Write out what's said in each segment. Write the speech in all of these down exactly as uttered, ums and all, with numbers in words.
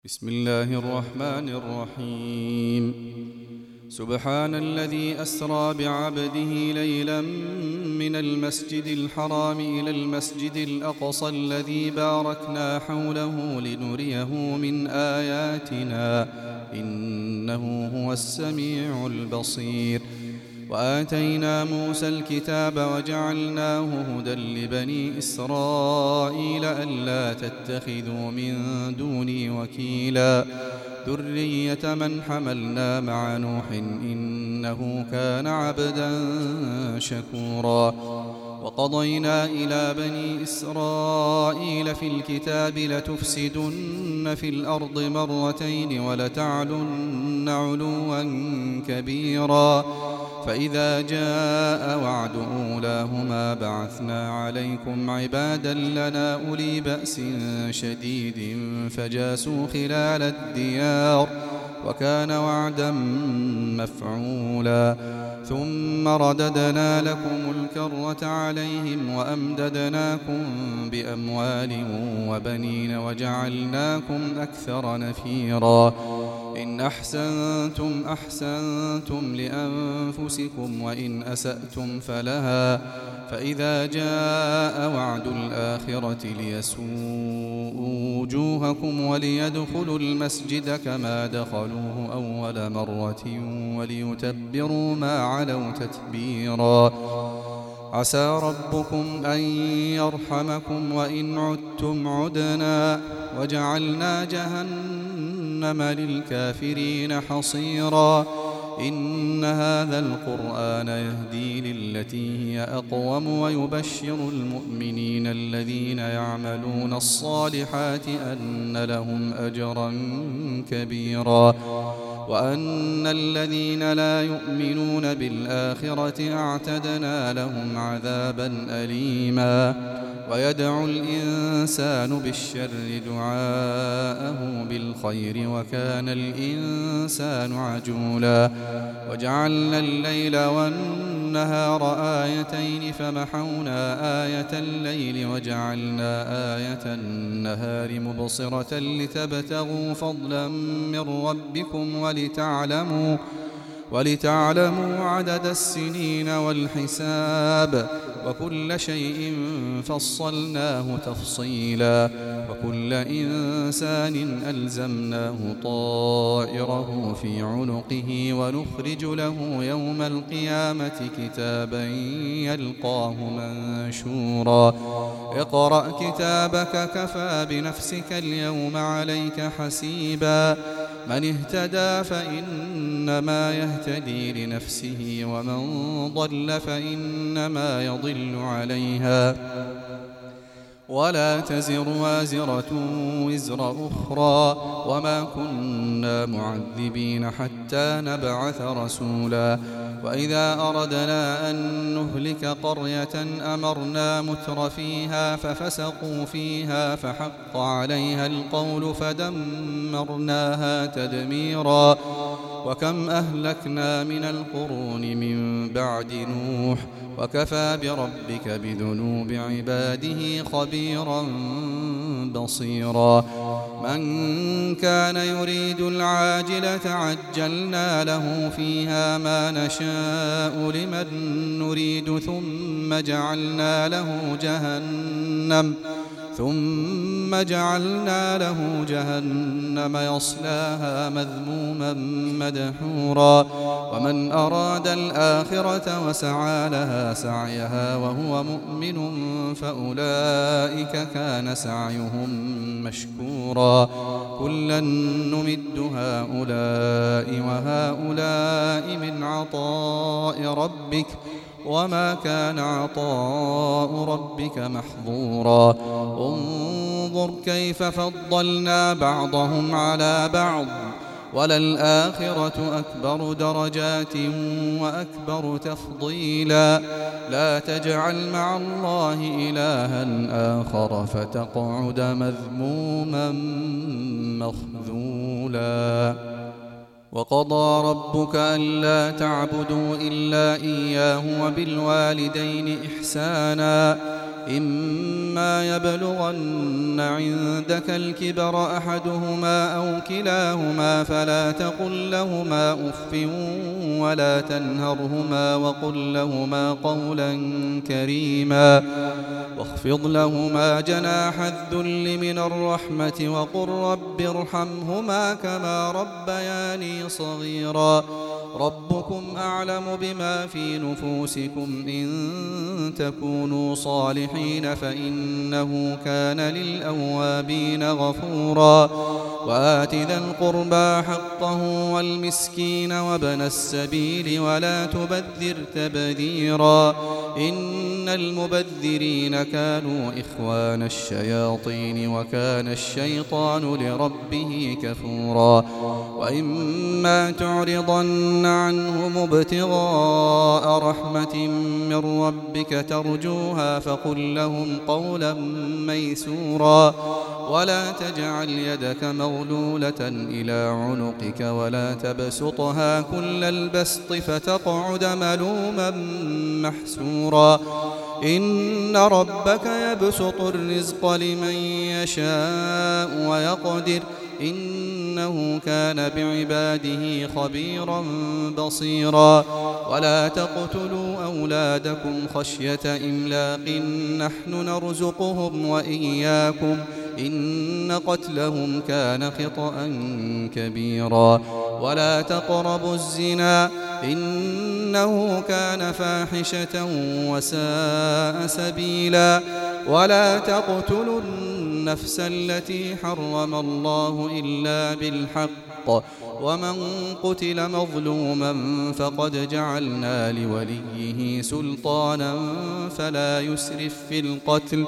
بسم الله الرحمن الرحيم. سبحان الذي أسرى بعبده ليلا من المسجد الحرام إلى المسجد الأقصى الذي باركنا حوله لنريه من آياتنا إنه هو السميع البصير. وآتينا موسى الكتاب وجعلناه هدى لبني إسرائيل ألا تتخذوا من دوني وكيلا ذرية من حملنا مع نوح إنه كان عبدا شكورا. وقضينا إلى بني إسرائيل في الكتاب لتفسدن في الأرض مرتين ولتعلن علوا كبيرا فإذا جاء وعد أولاهما بعثنا عليكم عبادا لنا أولي بأس شديد فجاسوا خلال الديار وكان وعدا مفعولا. ثم رددنا لكم الكرة عليهم وأمددناكم بأموال وبنين وجعلناكم أكثر نفيرا. إن أحسنتم أحسنتم لأنفسكم وإن أسأتم فلها فإذا جاء وعد الآخرة ليسوءوا وجوهكم وليدخلوا المسجد كما دخلوه أول مرة وليتبروا ما علوا تتبيرا. عسى ربكم أن يرحمكم وإن عدتم عدنا وجعلنا جهنم للكافرين حصيرا. إن هذا القرآن يهدي للتي هي أقوم ويبشر المؤمنين الذين يعملون الصالحات أن لهم أجرا كبيرا وأن الذين لا يؤمنون بالآخرة أعتدنا لهم عذابا أليما. ويدعو الإنسان بالشر دعاءه بالخير وكان الإنسان عجولا. وجعلنا الليل والنهار آيتين فمحونا آية الليل وجعلنا آية النهار مبصرة لتبتغوا فضلا من ربكم ولتعلموا ولتعلموا عدد السنين والحساب وكل شيء فصلناه تفصيلا. وكل إنسان ألزمناه طائره في عنقه ونخرج له يوم القيامة كتابا يلقاه منشورا. اقرأ كتابك كفى بنفسك اليوم عليك حسيبا. من اهتدى فإنما يهتدي لنفسه ومن ضل فإنما يضل عليها ولا تزر وازرة وزر أخرى وما كنا معذبين حتى نبعث رسولا. وإذا أردنا أن نهلك قرية أمرنا متر فيها ففسقوا فيها فحق عليها القول فدمرناها تدميرا. وكم أهلكنا من القرون من بعد نوح وكفى بربك بذنوب عباده خبيرا بصيرا. من كان يريد العاجلة عجلنا له فيها ما نشاء لمن نريد ثم جعلنا له جهنم ثم جعلنا له جهنم يصلاها مذموما مدحورا. ومن أراد الآخرة وسعى لها سعيها وهو مؤمن فأولئك كان سعيهم مشكورا. كلا نمد هؤلاء وهؤلاء من عطاء ربك وما كان عطاء ربك محظورا. انظر كيف فضلنا بعضهم على بعض وللآخرة أكبر درجات وأكبر تفضيلا. لا تجعل مع الله إلها آخر فتقعد مذموما مخذولا. وقضى ربك ألا تعبدوا إلا إياه وبالوالدين إحسانا إما يبلغن عندك الكبر أحدهما أو كلاهما فلا تقل لهما أف ولا تنهرهما وقل لهما قولا كريما واخفض لهما جناح الذل من الرحمة وقل رب ارحمهما كما ربياني صغيرا ربكم أعلم بما في نفوسكم إن تكونوا صالحين فإنه كان للأوابين غفورا وآت ذا القربى حقه والمسكين وابن السبيل ولا تبذر تبذيرا إن المبذرين كانوا إخوان الشياطين وكان الشيطان لربه كفورا وإما تعرضن عنهم ابتغاء رحمة من ربك ترجوها فقل لهم قولا ميسورا ولا تجعل يدك مغلولة إلى عنقك ولا تبسطها كل البسط فتقعد ملوما محسورا إن ربك يبسط الرزق لمن يشاء ويقدر إنه كان بعباده خبيرا بصيرا ولا تقتلوا أولادكم خشية إملاق نحن نرزقهم وإياكم إن قتلهم كان خطأ كبيرا ولا تقربوا الزنا إنه كان فاحشة وساء سبيلا ولا تقتلوا النفس التي حرم الله إلا بالحق ومن قتل مظلوما فقد جعلنا لوليه سلطانا فلا يسرف في القتل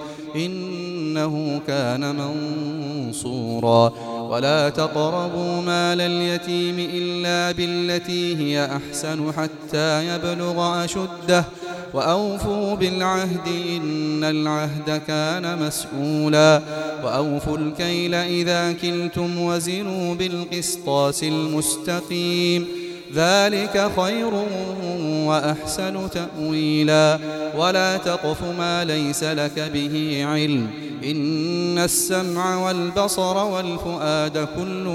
إنه كان منصورا ولا تقربوا مال اليتيم إلا بالتي هي أحسن حتى يبلغ أشده وأوفوا بالعهد إن العهد كان مسؤولا وأوفوا الكيل إذا كلتم وزنوا بالقسطاس المستقيم ذلك خير وأحسن تأويلا ولا تقف ما ليس لك به علم إن السمع والبصر والفؤاد كل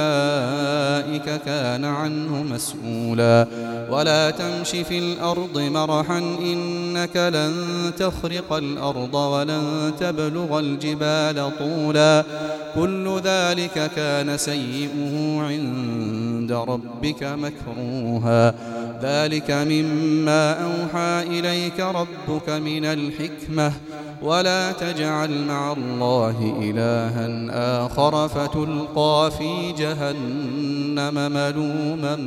أولئك كان عنه مسؤولا ولا تمش في الأرض مرحا إنك لن تخرق الأرض ولن تبلغ الجبال طولا كل ذلك كان سيئه عند ربك مكروها ذلك مما أوحى إليك ربك من الحكمة ولا تجعل مع الله إلها آخر فتلقى في جهنم ملوما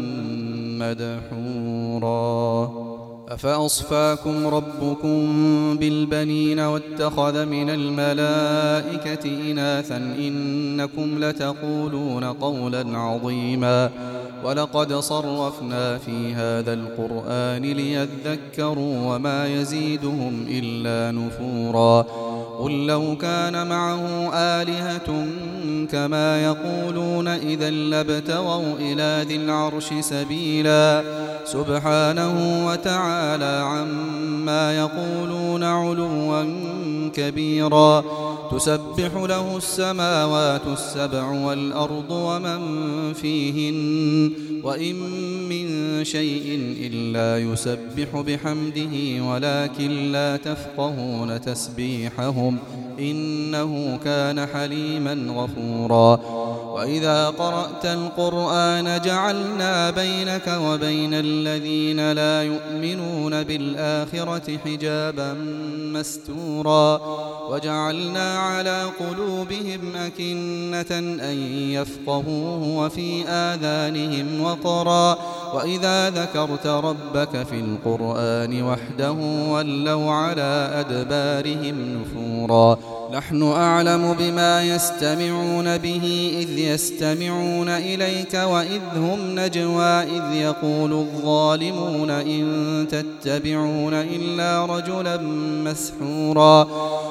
مدحورا أفأصفاكم ربكم بالبنين واتخذ من الملائكة إناثا إنكم لتقولون قولا عظيما ولقد صرفنا في هذا القرآن ليذكروا وما يزيدهم إلا نفورا قل لو كان معه آلهة كما يقولون إذا لابتغوا إلى ذي العرش سبيلا سبحانه وتعالى عما يقولون علوا كبيرا تسبح له السماوات السبع والأرض ومن فيهن وإن من شيء إلا يسبح بحمده ولكن لا تفقهون تسبيحهم إنه كان حليما غفورا وإذا قرأت القرآن جعلنا بينك وبين الذين لا يؤمنون بالآخرة حجابا مستورا وجعلنا على قلوبهم أكنة أن يفقهوه وفي آذانهم وقرا وإذا ذكرت ربك في القرآن وحده ولوا على أدبارهم نفورا نحن أعلم بما يستمعون به إذ يستمعون إليك وإذ هم نجوى إذ يقول الظالمون إن تتبعون إلا رجلا مسحورا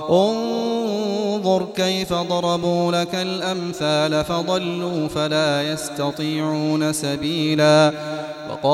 انظر كيف ضربوا لك الأمثال فضلوا فلا يستطيعون سبيلا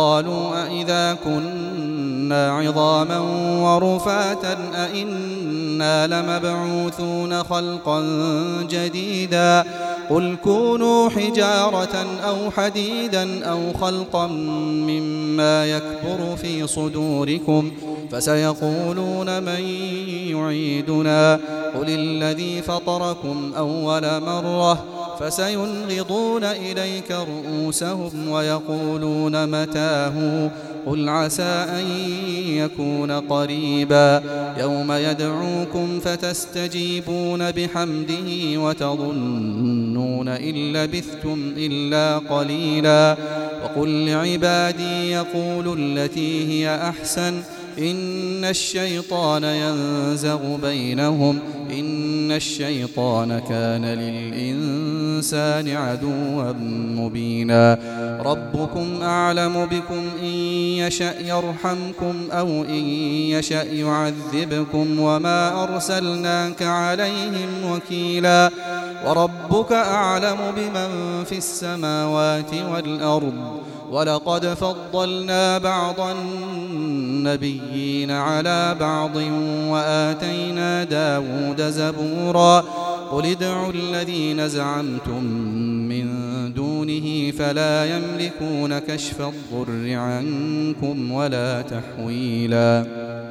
وقالوا أئذا كنا عظاما ورفاتا أئنا إنا لمبعوثون خلقا جديدا قل كونوا حجارة أو حديدا أو خلقا مما يكبر في صدوركم فسيقولون من يعيدنا قل الذي فطركم أول مرة فسينغضون إليك رؤوسهم ويقولون متاه قل عسى أن يكون قريبا يوم يدعوكم فتستجيبون بحمده وتظنون إن لبثتم إلا قليلا وقل لعبادي يقولوا التي هي أحسن إن الشيطان ينزغ بينهم إن الشيطان كان للإنسان عدوا مبينا ربكم أعلم بكم إن يشأ يرحمكم أو إن يشأ يعذبكم وما أرسلناك عليهم وكيلا وربك أعلم بمن في السماوات والأرض ولقد فضلنا بعض النبيين على بعض وآتينا داود زبورا قل ادعوا الذين زعمتم من دونه فلا يملكون كشف الضر عنكم ولا تحويلا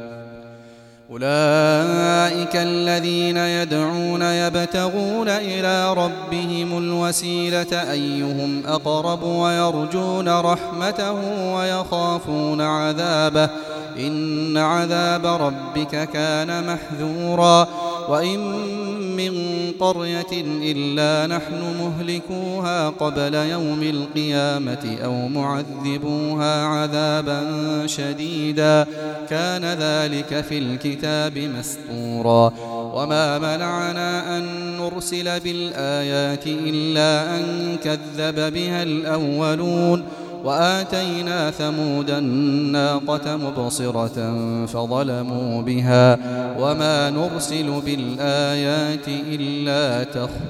أولئك الذين يدعون يبتغون إلى ربهم الوسيلة أيهم أقرب ويرجون رحمته ويخافون عذابه إن عذاب ربك كان محذورا وإن من قرية إلا نحن مهلكوها قبل يوم القيامة أو معذبوها عذابا شديدا كان ذلك في الكتاب مسطورا وما منعنا أن نرسل بالآيات إلا أن كذب بها الأولون وآتينا ثمود الناقة مبصرة فظلموا بها وما نرسل بالآيات إلا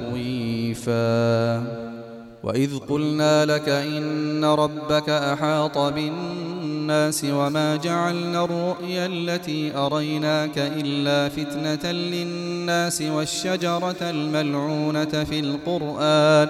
تخويفا وإذ قلنا لك إن ربك أحاط بالناس وما جعلنا الرؤيا التي أريناك إلا فتنة للناس والشجرة الملعونة في القرآن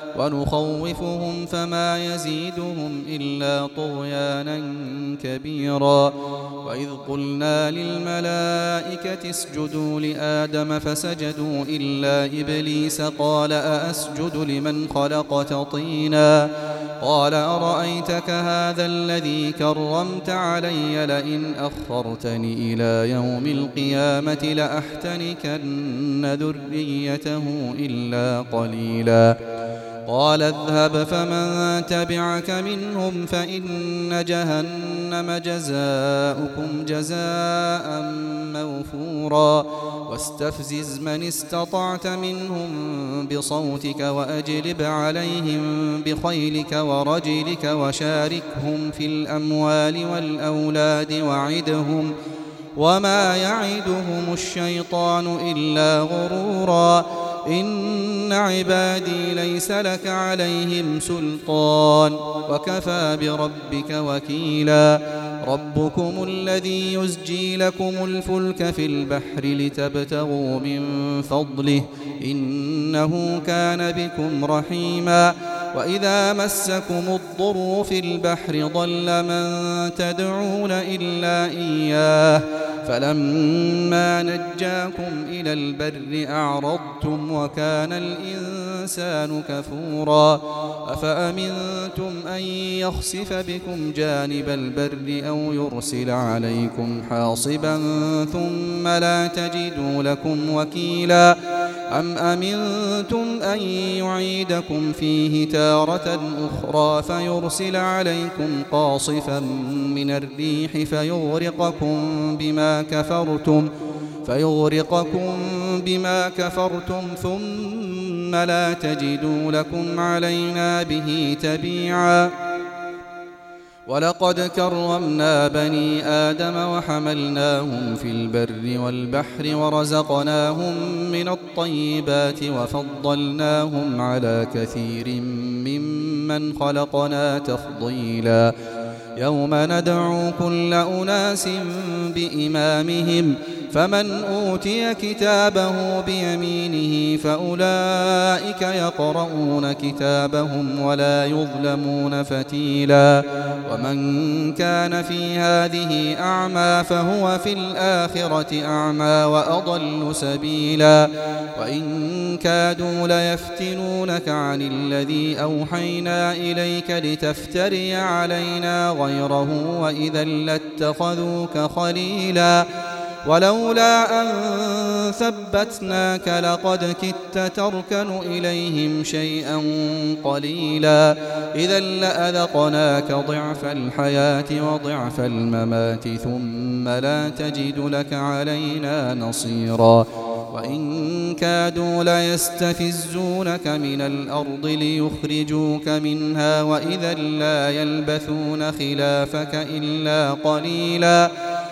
ونخوفهم فما يزيدهم إلا طغيانا كبيرا وإذ قلنا للملائكة اسجدوا لآدم فسجدوا إلا إبليس قال أأسجد لمن خلقت طينا قال أرأيتك هذا الذي كرمت علي لئن أخرتني إلى يوم القيامة لأحتنكن ذريته إلا قليلا قال اذهب فمن تبعك منهم فإن جهنم جزاؤكم جزاء موفورا واستفزز من استطعت منهم بصوتك وأجلب عليهم بخيلك ورجلك وشاركهم في الأموال والأولاد وعدهم وما يعدهم الشيطان إلا غرورا إن عبادي ليس لك عليهم سلطان وكفى بربك وكيلا ربكم الذي يزجي لكم الفلك في البحر لتبتغوا من فضله إنه كان بكم رحيما وإذا مسكم الضر في البحر ضل من تدعون إلا إياه فلما نجاكم إلى البر أعرضتم وكان الإنسان كفورا أفأمنتم أن يخسف بكم جانب البر أو يرسل عليكم حاصبا ثم لا تجدوا لكم وكيلا أم أمنتم أن يعيدكم فيه تارة أخرى فيرسل عليكم قاصفا من الريح فيغرقكم بما كفرتم فيغرقكم بما كفرتم ثم لا تجدوا لكم علينا به تبيعا ولقد كرمنا بني آدم وحملناهم في البر والبحر ورزقناهم من الطيبات وفضلناهم على كثير ممن خلقنا تفضيلا يوم ندعو كل أناس بإمامهم فمن أوتي كتابه بيمينه فأولئك يقرؤون كتابهم ولا يظلمون فتيلا ومن كان في هذه أعمى فهو في الآخرة أعمى وأضل سبيلا وإن كادوا ليفتنونك عن الذي أوحينا إليك لتفتري علينا غيره وإذا لاتخذوك خليلا ولولا أن ثبتناك لقد كدت تركن إليهم شيئا قليلا إذا لأذقناك ضعف الحياة وضعف الممات ثم لا تجد لك علينا نصيرا وإن كادوا ليستفزونك من الأرض ليخرجوك منها وإذا لا يلبثون خلافك إلا قليلا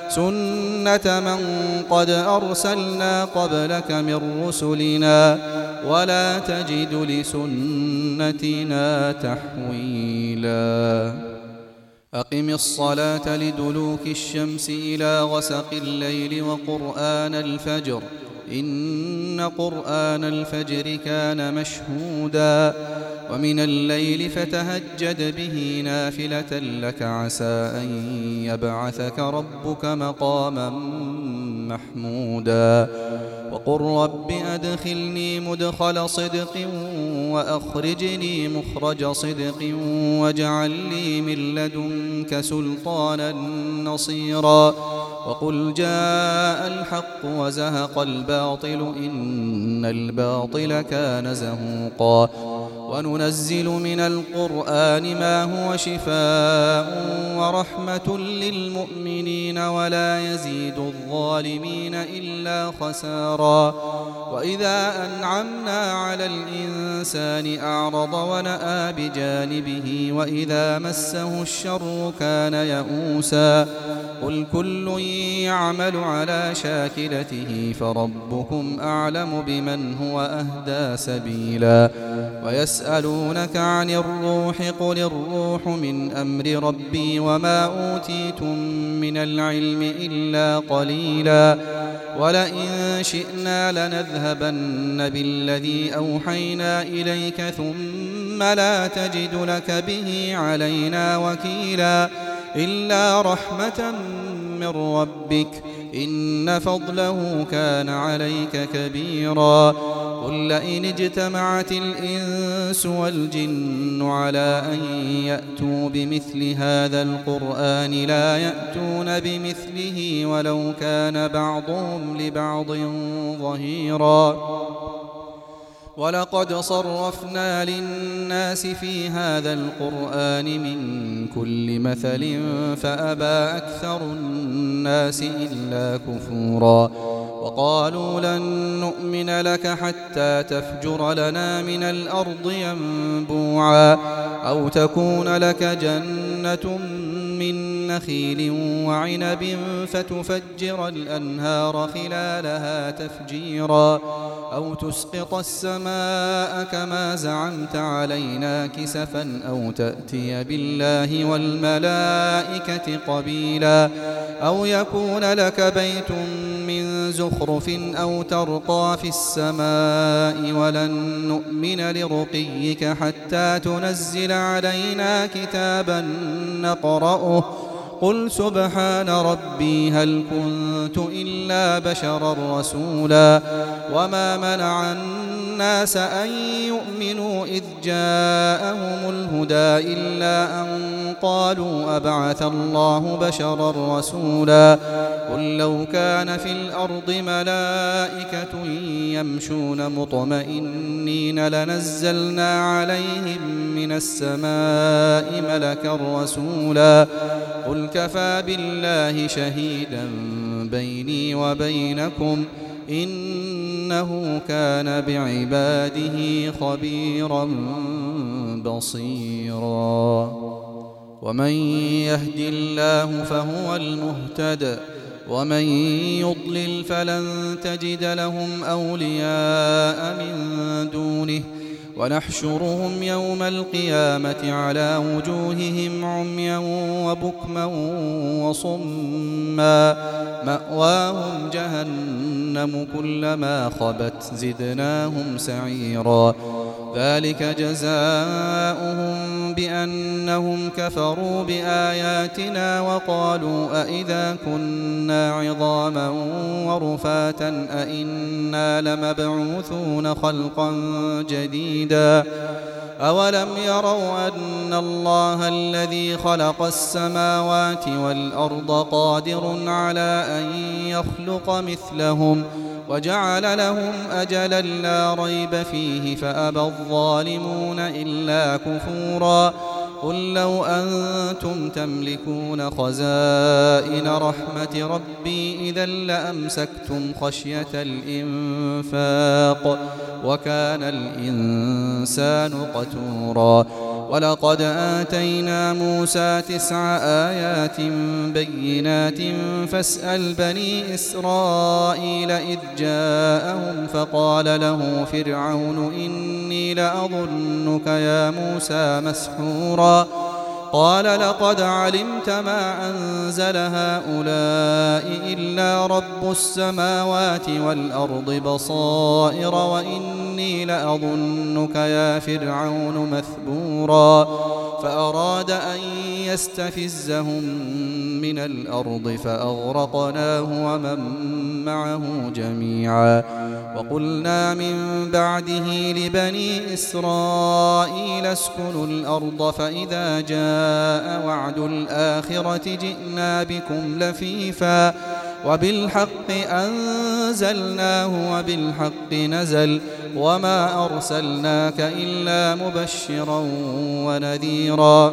سنة من قد أرسلنا قبلك من رسلنا ولا تجد لسنتنا تحويلا أقم الصلاة لدلوك الشمس إلى غسق الليل وقرآن الفجر إن قرآن الفجر كان مشهودا ومن الليل فتهجد به نافلة لك عسى أن يبعثك ربك مقاما محمودا وقل رب أدخلني مدخل صدق وأخرجني مخرج صدق واجعل لي من لدنك سلطانا نصيرا وقل جاء الحق وزهق الباطل إن الباطل كان زهوقا وننزل من القرآن ما هو شفاء ورحمة للمؤمنين ولا يزيد الظالمين إلا خسارا وإذا أنعمنا على الإنسان أعرض ونأى بجانبه وإذا مسه الشر كان يئوسا قل كل يعمل على شاكلته فربكم أعلم بمن هو أهدى سبيلا ويسألونك عن الروح قل الروح من أمر ربي وما أوتيتم من العلم إلا قليلا ولئن شئنا لنذهبن بالذي أوحينا إليك ثم لا تجد لك به علينا وكيلا إلا رحمة من ربك إن فضله كان عليك كبيرا قل لئن اجتمعت الإنس والجن على أن يأتوا بمثل هذا القرآن لا يأتون بمثله ولو كان بعضهم لبعض ظهيرا ولقد صرفنا للناس في هذا القرآن من كل مثل فأبى أكثر الناس إلا كفورا وقالوا لن نؤمن لك حتى تفجر لنا من الأرض ينبوعا أو تكون لك جنة من نخيل وعنب فتفجر الأنهار خلالها تفجيرا أو تسقط السماء كما زعمت علينا كسفا أو تأتي بالله والملائكة قبيلا أو يكون لك بيت من زخرف أو ترقى في السماء ولن نؤمن لرقيك حتى تنزل علينا كتابا نقرأه قل سبحان ربي هل كنت إلا بشرا رسولا وما منع الناس أن يؤمنوا إذ جاءهم الهدى إلا أن قالوا أبعث الله بشرا رسولا قل لو كان في الأرض ملائكة يمشون مطمئنين لنزلنا عليهم من السماء ملكا رسولا قل كفى بالله شهيدا بيني وبينكم إنه كان بعباده خبيرا بصيرا ومن يهد الله فهو المهتد ومن يضلل فلن تجد لهم أولياء من دونه ونحشرهم يوم القيامة على وجوههم عميا وبكما وصما مأواهم جهنم كلما خبت زدناهم سعيرا ذلك جزاؤهم بأنهم كفروا بآياتنا وقالوا أئذا كنا عظاما ورفاتا أئنا لمبعوثون خلقا جديدا أولم يروا أن الله الذي خلق السماوات والأرض قادر على أن يخلق مثلهم وجعل لهم أجلا لا ريب فيه فأبى الظالمون إلا كفورا قل لو أنتم تملكون خزائن رحمة ربي إذا لأمسكتم خشية الإنفاق وكان الإنسان قتورا ولقد آتينا موسى تسع آيات بينات فاسأل بني إسرائيل إذ جاءهم فقال له فرعون إني لأظنك يا موسى مسحورا قال لقد علمت ما أنزل هؤلاء إلا رب السماوات والأرض بصائر وإني لأظنك يا فرعون مثبورا فأراد أن يستفزهم من الأرض فأغرقناه ومن معه جميعا وقلنا من بعده لبني إسرائيل اسكنوا الأرض فإذا جاء وعد الآخرة جئنا بكم لفيفا وبالحق أنزلناه وبالحق نزل وما أرسلناك إلا مبشرا ونذيرا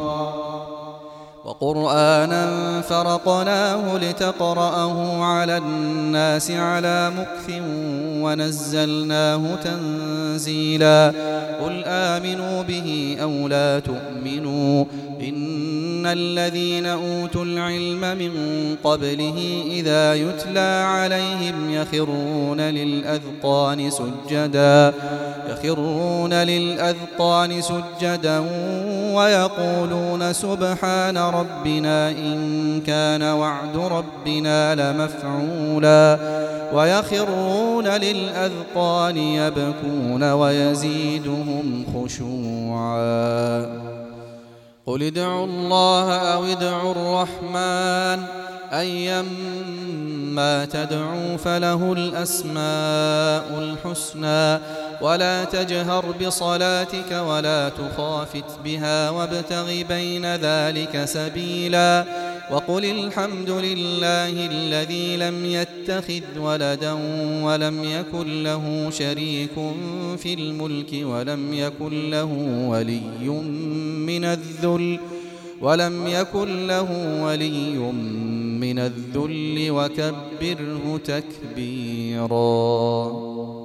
وقرآنا فرقناه لتقرأه على الناس على مكث ونزلناه تنزيلا قل آمنوا به أو لا تؤمنوا إن الذين أوتوا العلم من قبله إذا يتلى عليهم يخرون للأذقان سجدا يخرون للأذقان سجدا ويقولون سبحان ربنا إن كان وعد ربنا لمفعولا ويخرون للأذقان يبكون ويزيدهم خشوعا قل ادعوا الله أو ادعوا الرحمن أيما تدعوا فله الأسماء الحسنى ولا تجهر بصلاتك ولا تخافت بها وابتغ بين ذلك سبيلا وقل الحمد لله الذي لم يتخذ ولدا ولم يكن له شريك في الملك ولم يكن له ولي من الذل ولم يكن له ولي من الذل وكبره تكبيرا.